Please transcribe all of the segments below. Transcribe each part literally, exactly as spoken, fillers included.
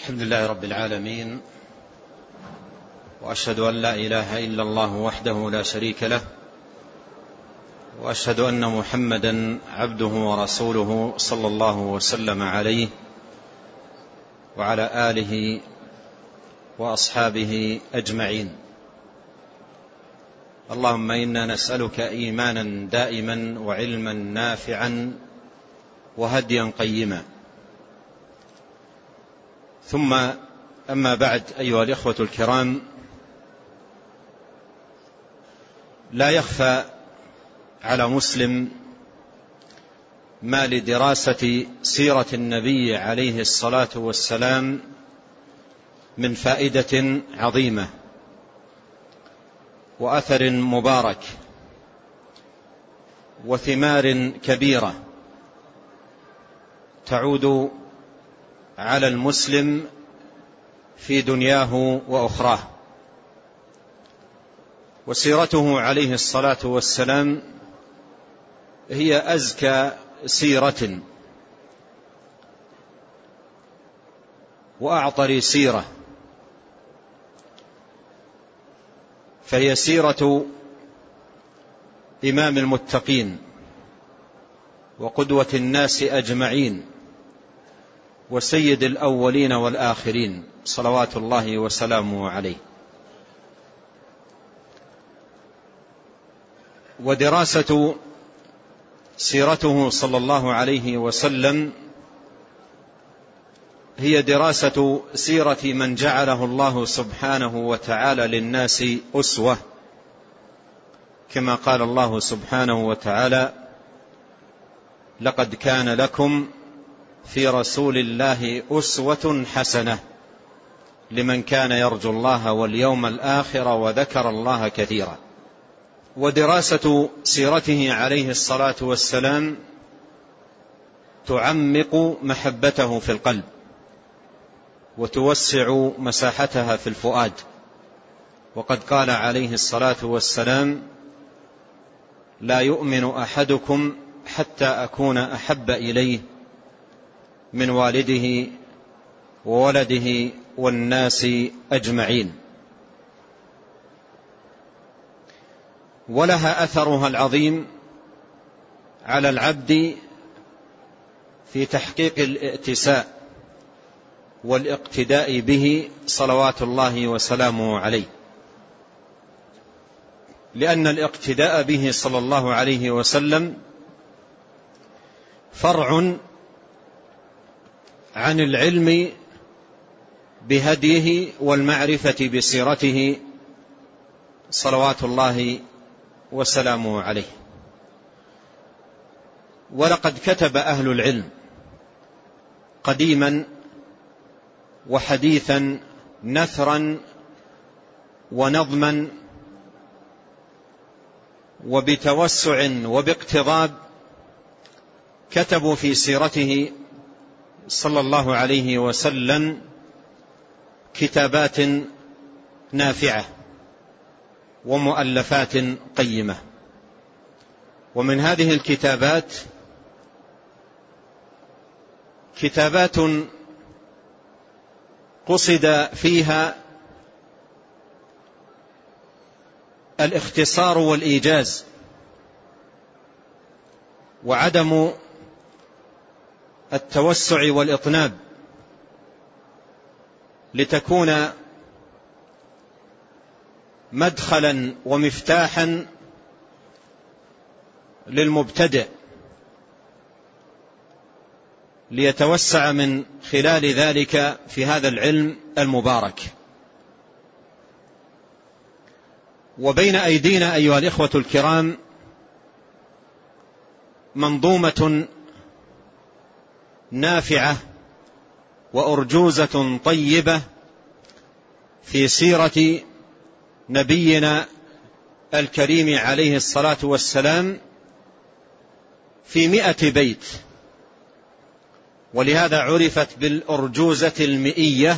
الحمد لله رب العالمين، وأشهد أن لا إله إلا الله وحده لا شريك له، وأشهد أن محمدا عبده ورسوله صلى الله وسلم عليه وعلى آله وأصحابه أجمعين. اللهم إنا نسألك إيمانا دائما وعلما نافعا وهديا قيما. ثم أما بعد، أيها الإخوة الكرام، لا يخفى على مسلم ما لدراسة سيرة النبي عليه الصلاة والسلام من فائدة عظيمة وأثر مبارك وثمار كبيرة تعود على المسلم في دنياه وأخراه. وسيرته عليه الصلاة والسلام هي أزكى سيرة وأعطر سيرة، فهي سيرة إمام المتقين وقدوة الناس أجمعين وسيد الأولين والآخرين صلوات الله وسلامه عليه. ودراسة سيرته صلى الله عليه وسلم هي دراسة سيرة من جعله الله سبحانه وتعالى للناس أسوة، كما قال الله سبحانه وتعالى: لقد كان لكم في رسول الله أسوة حسنة لمن كان يرجو الله واليوم الآخر وذكر الله كثيرا. ودراسة سيرته عليه الصلاة والسلام تعمق محبته في القلب وتوسع مساحتها في الفؤاد. وقد قال عليه الصلاة والسلام: لا يؤمن أحدكم حتى أكون أحب إليه من والده وولده والناس أجمعين. ولها أثرها العظيم على العبد في تحقيق الائتساء والاقتداء به صلوات الله وسلامه عليه، لأن الاقتداء به صلى الله عليه وسلم فرع عن العلم بهديه والمعرفة بسيرته صلوات الله وسلامه عليه. ولقد كتب أهل العلم قديما وحديثا نثرا ونظما وبتوسع وباقتضاب، كتبوا في سيرته صلى الله عليه وسلم كتابات نافعة ومؤلفات قيمة. ومن هذه الكتابات كتابات قصد فيها الاختصار والإيجاز وعدم التوسع والإطناب، لتكون مدخلا ومفتاحا للمبتدئ ليتوسع من خلال ذلك في هذا العلم المبارك. وبين أيدينا أيها الإخوة الكرام منظومة نافعة وأرجوزة طيبة في سيرة نبينا الكريم عليه الصلاة والسلام في مئة بيت، ولهذا عرفت بالأرجوزة المئية،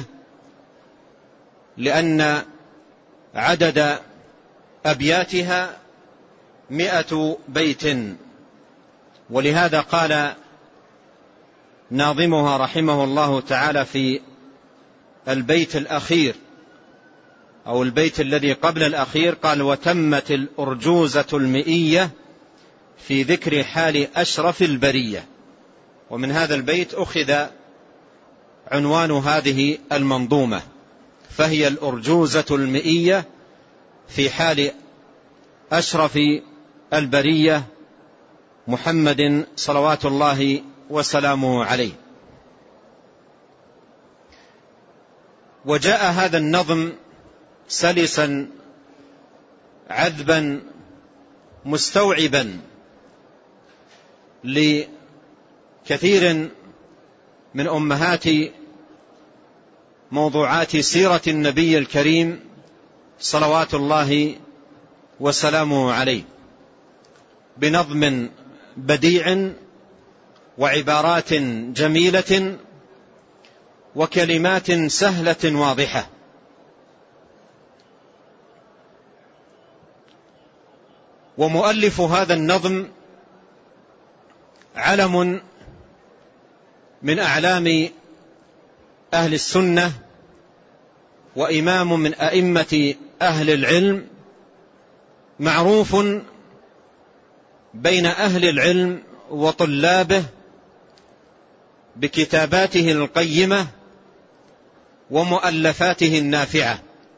لأن عدد أبياتها مئة بيت. ولهذا قال ناظمها رحمه الله تعالى في البيت الأخير أو البيت الذي قبل الأخير قال: وتمت الأرجوزة المئية في ذكر حال أشرف البرية. ومن هذا البيت أخذ عنوان هذه المنظومة، فهي الأرجوزة المئية في حال أشرف البرية محمد صلوات الله وسلامه عليه. وجاء هذا النظم سلسا عذبا مستوعبا لكثير من أمهات موضوعات سيرة النبي الكريم صلوات الله وسلامه عليه، بنظم بديع وعبارات جميلة وكلمات سهلة واضحة. ومؤلف هذا النظم علم من أعلام أهل السنة وإمام من أئمة أهل العلم، معروف بين أهل العلم وطلابه بكتاباته القيمة ومؤلفاته النافعة،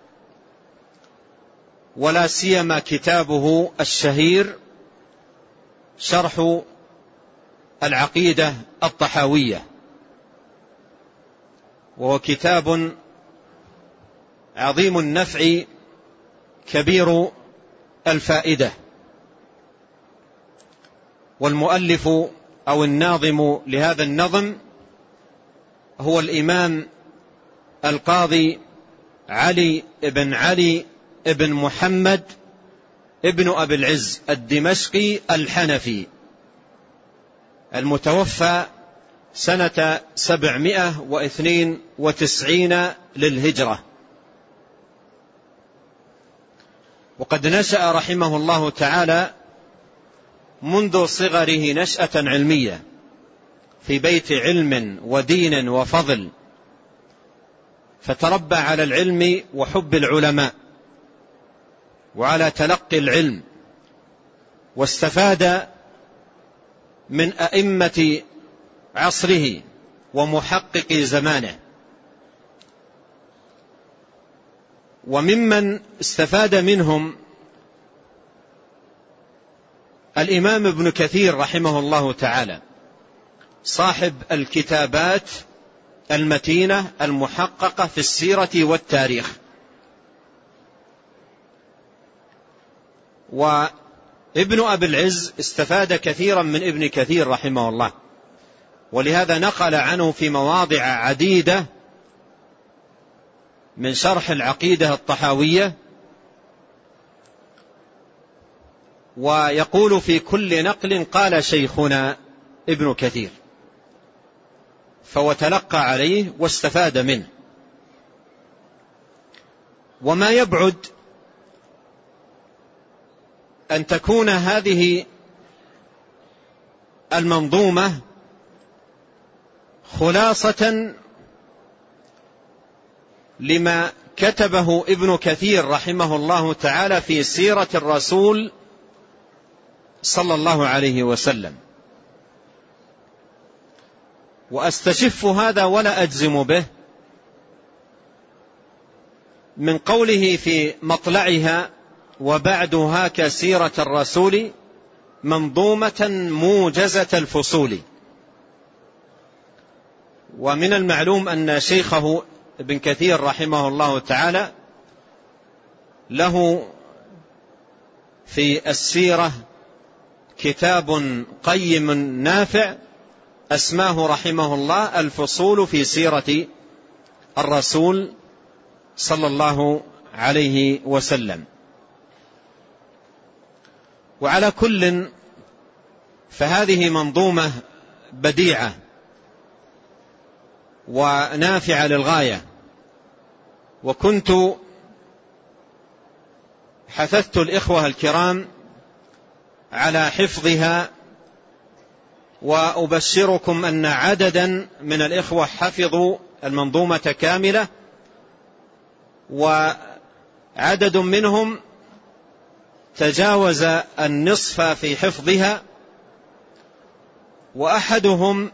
ولا سيما كتابه الشهير شرح العقيدة الطحاوية، وهو كتاب عظيم النفع كبير الفائدة. والمؤلف أو الناظم لهذا النظم هو الإمام القاضي علي بن علي بن محمد ابن أبي العز الدمشقي الحنفي، المتوفى سنة سبعمائة واثنين وتسعين للهجرة. وقد نشأ رحمه الله تعالى منذ صغره نشأة علمية في بيت علم ودين وفضل، فتربى على العلم وحب العلماء وعلى تلقي العلم، واستفاد من أئمة عصره ومحقق زمانه. وممن استفاد منهم الإمام ابن كثير رحمه الله تعالى، صاحب الكتابات المتينة المحققة في السيرة والتاريخ. وابن أبي العز استفاد كثيرا من ابن كثير رحمه الله، ولهذا نقل عنه في مواضع عديدة من شرح العقيدة الطحاوية، ويقول في كل نقل قال شيخنا ابن كثير، فوتلقى عليه واستفاد منه. وما يبعد أن تكون هذه المنظومة خلاصة لما كتبه ابن كثير رحمه الله تعالى في سيرة الرسول صلى الله عليه وسلم. وأستشف هذا ولا أجزم به من قوله في مطلعها: وبعدها كسيرة الرسول منظومة موجزة الفصول. ومن المعلوم أن شيخه ابن كثير رحمه الله تعالى له في السيرة كتاب قيم نافع أسماه رحمه الله الفصول في سيرة الرسول صلى الله عليه وسلم. وعلى كل فهذه منظومة بديعة ونافعة للغاية، وكنت حثثت الإخوة الكرام على حفظها، وأبشركم أن عددا من الإخوة حفظوا المنظومة كاملة وعدد منهم تجاوز النصف في حفظها، وأحدهم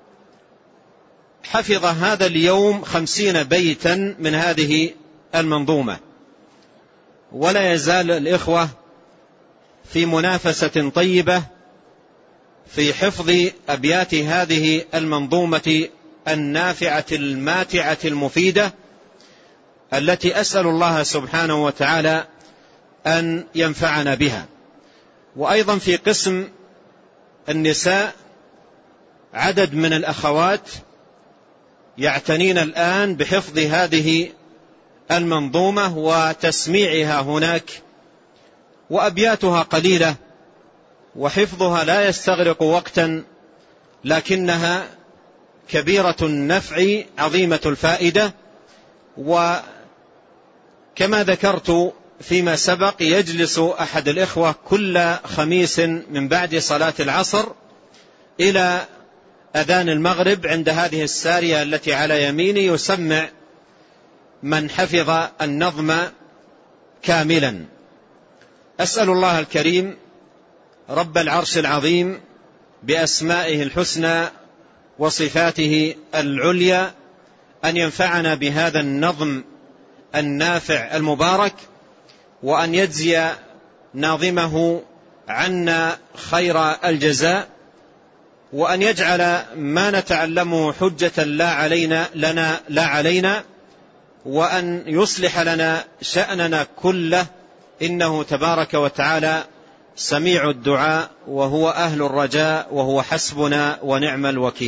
حفظ هذا اليوم خمسين بيتا من هذه المنظومة. ولا يزال الإخوة في منافسة طيبة في حفظ أبيات هذه المنظومة النافعة الماتعة المفيدة، التي أسأل الله سبحانه وتعالى أن ينفعنا بها. وأيضا في قسم النساء عدد من الأخوات يعتنين الآن بحفظ هذه المنظومة وتسميعها هناك، وأبياتها قليلة وحفظها لا يستغرق وقتا، لكنها كبيرة النفع عظيمة الفائدة. وكما ذكرت فيما سبق يجلس أحد الإخوة كل خميس من بعد صلاة العصر إلى أذان المغرب عند هذه السارية التي على يميني، يسمع من حفظ النظم كاملا. أسأل الله الكريم رب العرش العظيم بأسمائه الحسنى وصفاته العليا أن ينفعنا بهذا النظم النافع المبارك، وأن يجزي ناظمه عنا خير الجزاء، وأن يجعل ما نتعلمه حجة لا علينا لنا لا علينا، وأن يصلح لنا شأننا كله، إنه تبارك وتعالى سميع الدعاء وهو أهل الرجاء وهو حسبنا ونعم الوكيل.